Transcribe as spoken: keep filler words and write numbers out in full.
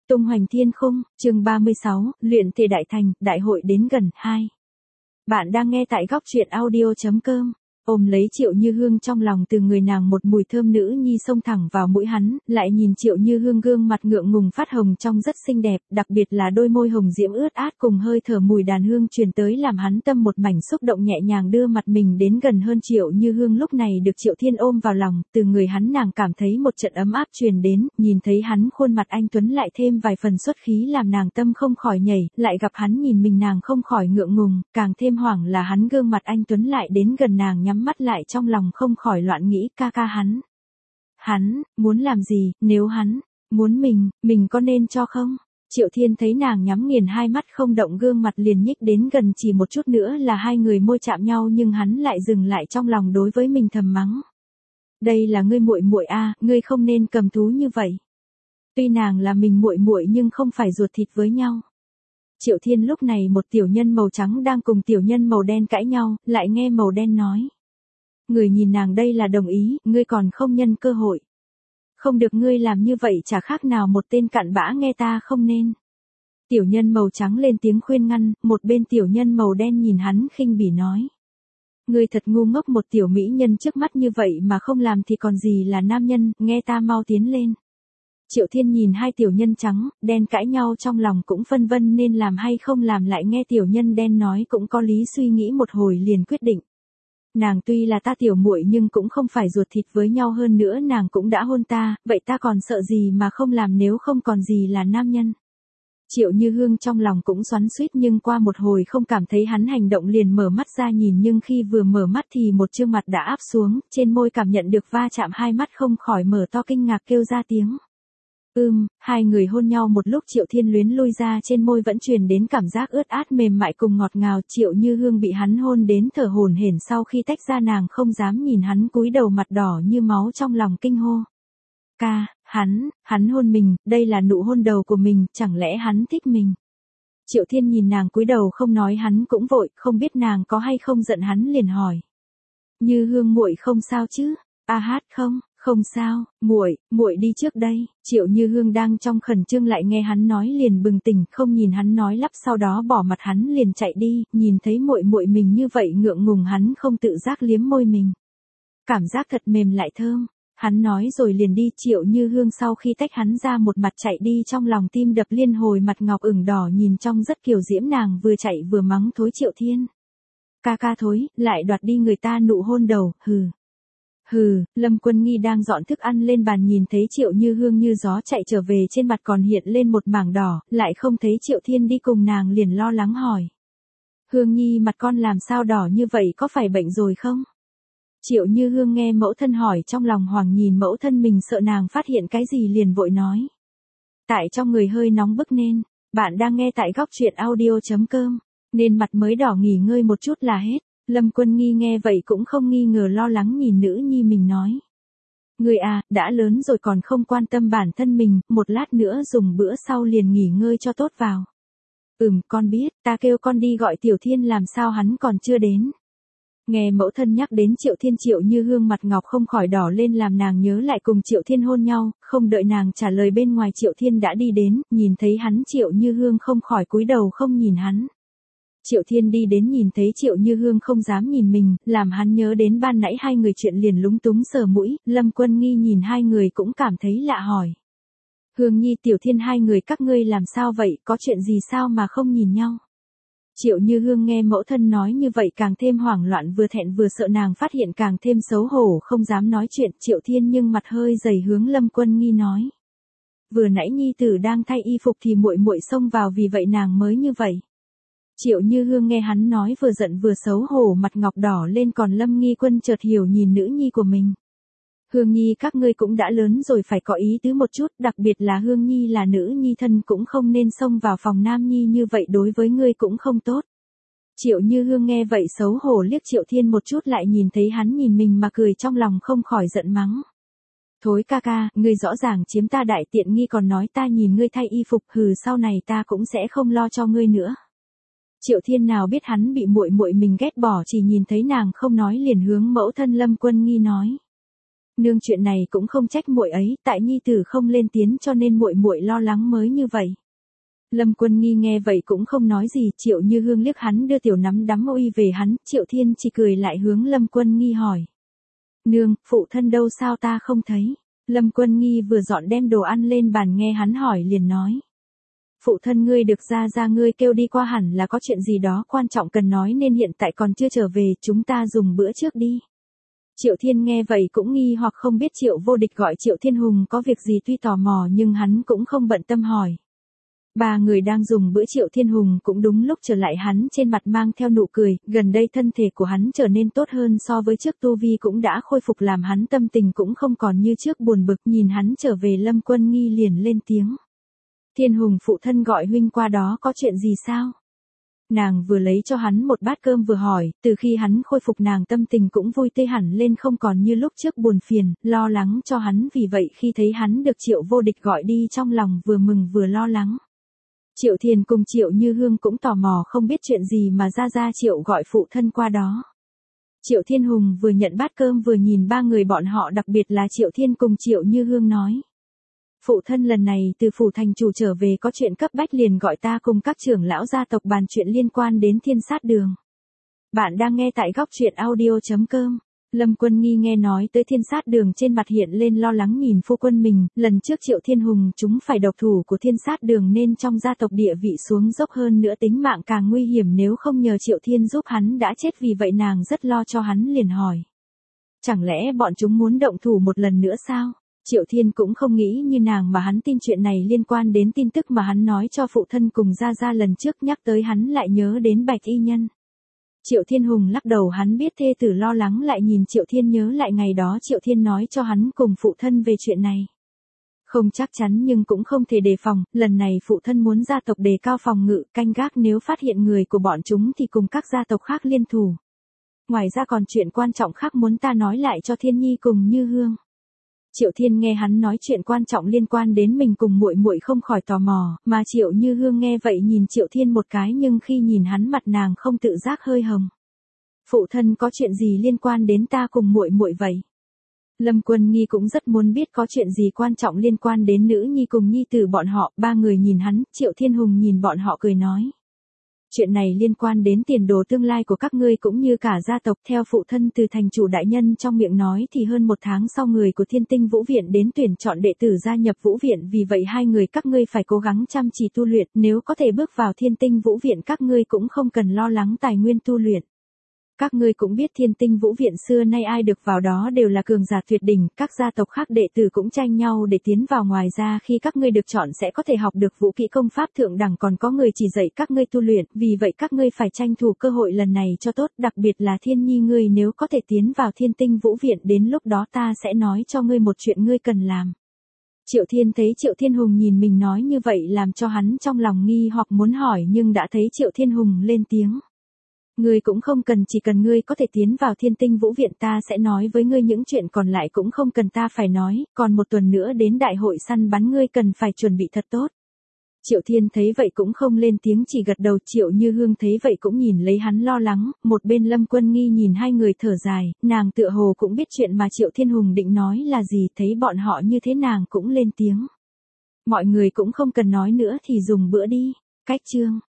Tung hoành thiên khung, chương ba mươi sáu, luyện thể đại thành, đại hội đến gần, hai. Bạn đang nghe tại góc truyện audio chấm com. Ôm lấy Triệu Như Hương trong lòng, từ người nàng một mùi thơm nữ nhi xông thẳng vào mũi hắn, lại nhìn Triệu Như Hương gương mặt ngượng ngùng phát hồng trong rất xinh đẹp, đặc biệt là đôi môi hồng diễm ướt át cùng hơi thở mùi đàn hương truyền tới làm hắn tâm một mảnh xúc động, nhẹ nhàng đưa mặt mình đến gần hơn. Triệu Như Hương lúc này được Triệu Thiên ôm vào lòng, từ người hắn nàng cảm thấy một trận ấm áp truyền đến, nhìn thấy hắn khuôn mặt anh tuấn lại thêm vài phần xuất khí làm nàng tâm không khỏi nhảy, lại gặp hắn nhìn mình nàng không khỏi ngượng ngùng, càng thêm hoảng là hắn gương mặt anh tuấn lại đến gần nàng, nhắm mắt lại trong lòng không khỏi loạn nghĩ, ca ca hắn. Hắn, muốn làm gì, nếu hắn, muốn mình, mình có nên cho không? Triệu Thiên thấy nàng nhắm nghiền hai mắt không động, gương mặt liền nhích đến gần, chỉ một chút nữa là hai người môi chạm nhau, nhưng hắn lại dừng lại trong lòng đối với mình thầm mắng. Đây là ngươi muội muội a, ngươi không nên cầm thú như vậy. Tuy nàng là mình muội muội nhưng không phải ruột thịt với nhau. Triệu Thiên lúc này một tiểu nhân màu trắng đang cùng tiểu nhân màu đen cãi nhau, lại nghe màu đen nói. Người nhìn nàng đây là đồng ý, ngươi còn không nhân cơ hội. Không được, ngươi làm như vậy chả khác nào một tên cặn bã, nghe ta không nên. Tiểu nhân màu trắng lên tiếng khuyên ngăn, một bên tiểu nhân màu đen nhìn hắn khinh bỉ nói. Ngươi thật ngu ngốc, một tiểu mỹ nhân trước mắt như vậy mà không làm thì còn gì là nam nhân, nghe ta mau tiến lên. Triệu Thiên nhìn hai tiểu nhân trắng, đen cãi nhau trong lòng cũng phân vân nên làm hay không làm, lại nghe tiểu nhân đen nói cũng có lý, suy nghĩ một hồi liền quyết định. Nàng tuy là ta tiểu muội nhưng cũng không phải ruột thịt với nhau, hơn nữa nàng cũng đã hôn ta, vậy ta còn sợ gì mà không làm, nếu không còn gì là nam nhân. Triệu Như Hương trong lòng cũng xoắn xuýt, nhưng qua một hồi không cảm thấy hắn hành động liền mở mắt ra nhìn, nhưng khi vừa mở mắt thì một trương mặt đã áp xuống, trên môi cảm nhận được va chạm, hai mắt không khỏi mở to kinh ngạc kêu ra tiếng. Ưm, hai người hôn nhau một lúc, Triệu Thiên luyến lui ra, trên môi vẫn truyền đến cảm giác ướt át mềm mại cùng ngọt ngào. Triệu Như Hương bị hắn hôn đến thở hổn hển, sau khi tách ra nàng không dám nhìn hắn, cúi đầu mặt đỏ như máu trong lòng kinh hô. Ca, hắn, hắn hôn mình, đây là nụ hôn đầu của mình, chẳng lẽ hắn thích mình? Triệu Thiên nhìn nàng cúi đầu không nói, hắn cũng vội, không biết nàng có hay không giận, hắn liền hỏi. Như Hương muội không sao chứ? A hát không? Không sao, muội, muội đi trước đây. Triệu Như Hương đang trong khẩn trương lại nghe hắn nói liền bừng tỉnh, không nhìn hắn nói lắp, sau đó bỏ mặt hắn liền chạy đi, nhìn thấy muội muội mình như vậy ngượng ngùng, hắn không tự giác liếm môi mình. Cảm giác thật mềm lại thơm. Hắn nói rồi liền đi. Triệu Như Hương sau khi tách hắn ra một mặt chạy đi, trong lòng tim đập liên hồi, mặt ngọc ửng đỏ nhìn trong rất kiều diễm, nàng vừa chạy vừa mắng thối Triệu Thiên. Ca ca thối, lại đoạt đi người ta nụ hôn đầu, hừ. Hừ, Lâm Quân Nghi đang dọn thức ăn lên bàn nhìn thấy Triệu Như Hương như gió chạy trở về, trên mặt còn hiện lên một mảng đỏ, lại không thấy Triệu Thiên đi cùng nàng liền lo lắng hỏi. Hương Nhi, mặt con làm sao đỏ như vậy, có phải bệnh rồi không? Triệu Như Hương nghe mẫu thân hỏi trong lòng hoảng, nhìn mẫu thân mình sợ nàng phát hiện cái gì liền vội nói. Tại trong người hơi nóng bức nên, bạn đang nghe tại góc truyện audio chấm com, nên mặt mới đỏ, nghỉ ngơi một chút là hết. Lâm Quân Nghi nghe vậy cũng không nghi ngờ, lo lắng nhìn nữ nhi mình nói. Người à, đã lớn rồi còn không quan tâm bản thân mình, một lát nữa dùng bữa sau liền nghỉ ngơi cho tốt vào. Ừm, con biết, ta kêu con đi gọi Tiểu Thiên, làm sao hắn còn chưa đến. Nghe mẫu thân nhắc đến Triệu Thiên, Triệu Như Hương mặt ngọc không khỏi đỏ lên, làm nàng nhớ lại cùng Triệu Thiên hôn nhau, không đợi nàng trả lời bên ngoài Triệu Thiên đã đi đến, nhìn thấy hắn Triệu Như Hương không khỏi cúi đầu không nhìn hắn. Triệu Thiên đi đến nhìn thấy Triệu Như Hương không dám nhìn mình, làm hắn nhớ đến ban nãy hai người chuyện liền lúng túng sờ mũi. Lâm Quân Nghi nhìn hai người cũng cảm thấy lạ hỏi. Hương Nhi, Tiểu Thiên, hai người các ngươi làm sao vậy, có chuyện gì sao mà không nhìn nhau? Triệu Như Hương nghe mẫu thân nói như vậy càng thêm hoảng loạn, vừa thẹn vừa sợ nàng phát hiện càng thêm xấu hổ, không dám nói chuyện. Triệu Thiên nhưng mặt hơi dày hướng Lâm Quân Nghi nói. Vừa nãy Nhi tử đang thay y phục thì muội muội xông vào, vì vậy nàng mới như vậy. Triệu Như Hương nghe hắn nói vừa giận vừa xấu hổ, mặt ngọc đỏ lên, còn Lâm Nghi Quân chợt hiểu nhìn nữ nhi của mình. Hương Nhi, các ngươi cũng đã lớn rồi, phải có ý tứ một chút, đặc biệt là Hương Nhi là nữ nhi thân, cũng không nên xông vào phòng nam nhi như vậy, đối với ngươi cũng không tốt. Triệu Như Hương nghe vậy xấu hổ liếc Triệu Thiên một chút, lại nhìn thấy hắn nhìn mình mà cười, trong lòng không khỏi giận mắng. Thối ca ca, ngươi rõ ràng chiếm ta đại tiện nghi còn nói ta nhìn ngươi thay y phục, hừ, sau này ta cũng sẽ không lo cho ngươi nữa. Triệu Thiên nào biết hắn bị muội muội mình ghét bỏ, chỉ nhìn thấy nàng không nói liền hướng mẫu thân Lâm Quân Nghi nói. Nương chuyện này cũng không trách muội ấy, tại nhi tử không lên tiếng cho nên muội muội lo lắng mới như vậy. Lâm Quân Nghi nghe vậy cũng không nói gì, Triệu Như Hương liếc hắn đưa tiểu nắm đấm uy về hắn, Triệu Thiên chỉ cười lại hướng Lâm Quân Nghi hỏi. Nương, phụ thân đâu sao ta không thấy? Lâm Quân Nghi vừa dọn đem đồ ăn lên bàn nghe hắn hỏi liền nói. Phụ thân ngươi được ra ra ngươi kêu đi qua hẳn là có chuyện gì đó quan trọng cần nói nên hiện tại còn chưa trở về, chúng ta dùng bữa trước đi. Triệu Thiên nghe vậy cũng nghi hoặc không biết Triệu Vô Địch gọi Triệu Thiên Hùng có việc gì, tuy tò mò nhưng hắn cũng không bận tâm hỏi. Ba người đang dùng bữa, Triệu Thiên Hùng cũng đúng lúc trở lại, hắn trên mặt mang theo nụ cười, gần đây thân thể của hắn trở nên tốt hơn so với trước, tu vi cũng đã khôi phục làm hắn tâm tình cũng không còn như trước buồn bực, nhìn hắn trở về Lâm Quân Nghi liền lên tiếng. Thiên Hùng phụ thân gọi huynh qua đó có chuyện gì sao? Nàng vừa lấy cho hắn một bát cơm vừa hỏi, từ khi hắn khôi phục nàng tâm tình cũng vui tươi hẳn lên, không còn như lúc trước buồn phiền, lo lắng cho hắn, vì vậy khi thấy hắn được Triệu Vô Địch gọi đi trong lòng vừa mừng vừa lo lắng. Triệu Thiền cùng Triệu Như Hương cũng tò mò không biết chuyện gì mà ra ra Triệu gọi phụ thân qua đó. Triệu Thiên Hùng vừa nhận bát cơm vừa nhìn ba người bọn họ, đặc biệt là Triệu Thiên cùng Triệu Như Hương nói. Phụ thân lần này từ phủ thành chủ trở về có chuyện cấp bách liền gọi ta cùng các trưởng lão gia tộc bàn chuyện liên quan đến Thiên Sát Đường. Bạn đang nghe tại góc truyện audio chấm com. Lâm Quân Nghi nghe nói tới Thiên Sát Đường trên mặt hiện lên lo lắng nhìn phu quân mình, lần trước Triệu Thiên Hùng chúng phải độc thủ của Thiên Sát Đường nên trong gia tộc địa vị xuống dốc, hơn nữa tính mạng càng nguy hiểm, nếu không nhờ Triệu Thiên giúp hắn đã chết, vì vậy nàng rất lo cho hắn liền hỏi. Chẳng lẽ bọn chúng muốn động thủ một lần nữa sao? Triệu Thiên cũng không nghĩ như nàng mà hắn tin chuyện này liên quan đến tin tức mà hắn nói cho phụ thân cùng gia gia lần trước, nhắc tới hắn lại nhớ đến Bạch Y Nhân. Triệu Thiên Hùng lắc đầu, hắn biết thê tử lo lắng lại nhìn Triệu Thiên nhớ lại ngày đó Triệu Thiên nói cho hắn cùng phụ thân về chuyện này. Không chắc chắn nhưng cũng không thể đề phòng, lần này phụ thân muốn gia tộc đề cao phòng ngự, canh gác, nếu phát hiện người của bọn chúng thì cùng các gia tộc khác liên thủ. Ngoài ra còn chuyện quan trọng khác muốn ta nói lại cho Thiên Nhi cùng Như Hương. Triệu Thiên nghe hắn nói chuyện quan trọng liên quan đến mình cùng muội muội không khỏi tò mò, mà Triệu Như Hương nghe vậy nhìn Triệu Thiên một cái, nhưng khi nhìn hắn mặt nàng không tự giác hơi hồng. Phụ thân có chuyện gì liên quan đến ta cùng muội muội vậy? Lâm Quân Nghi cũng rất muốn biết có chuyện gì quan trọng liên quan đến nữ nhi cùng nhi tử bọn họ, ba người nhìn hắn, Triệu Thiên Hùng nhìn bọn họ cười nói. Chuyện này liên quan đến tiền đồ tương lai của các ngươi cũng như cả gia tộc, theo phụ thân từ thành chủ đại nhân trong miệng nói thì hơn một tháng sau người của Thiên Tinh Vũ Viện đến tuyển chọn đệ tử gia nhập Vũ Viện, vì vậy hai người các ngươi phải cố gắng chăm chỉ tu luyện, nếu có thể bước vào Thiên Tinh Vũ Viện các ngươi cũng không cần lo lắng tài nguyên tu luyện. Các ngươi cũng biết Thiên Tinh Vũ Viện xưa nay ai được vào đó đều là cường giả tuyệt đỉnh, các gia tộc khác đệ tử cũng tranh nhau để tiến vào, ngoài ra khi các ngươi được chọn sẽ có thể học được vũ kỹ công pháp thượng đẳng, còn có người chỉ dạy các ngươi tu luyện, vì vậy các ngươi phải tranh thủ cơ hội lần này cho tốt, đặc biệt là Thiên Nhi ngươi nếu có thể tiến vào Thiên Tinh Vũ Viện, đến lúc đó ta sẽ nói cho ngươi một chuyện ngươi cần làm. Triệu Thiên thấy Triệu Thiên Hùng nhìn mình nói như vậy làm cho hắn trong lòng nghi hoặc muốn hỏi, nhưng đã thấy Triệu Thiên Hùng lên tiếng. Ngươi cũng không cần, chỉ cần ngươi có thể tiến vào Thiên Tinh Vũ Viện ta sẽ nói với ngươi, những chuyện còn lại cũng không cần ta phải nói, còn một tuần nữa đến đại hội săn bắn ngươi cần phải chuẩn bị thật tốt. Triệu Thiên thấy vậy cũng không lên tiếng, chỉ gật đầu. Triệu Như Hương thấy vậy cũng nhìn lấy hắn lo lắng, một bên Lâm Quân Nghi nhìn hai người thở dài, nàng tựa hồ cũng biết chuyện mà Triệu Thiên Hùng định nói là gì, thấy bọn họ như thế nàng cũng lên tiếng. Mọi người cũng không cần nói nữa thì dùng bữa đi. Cách chương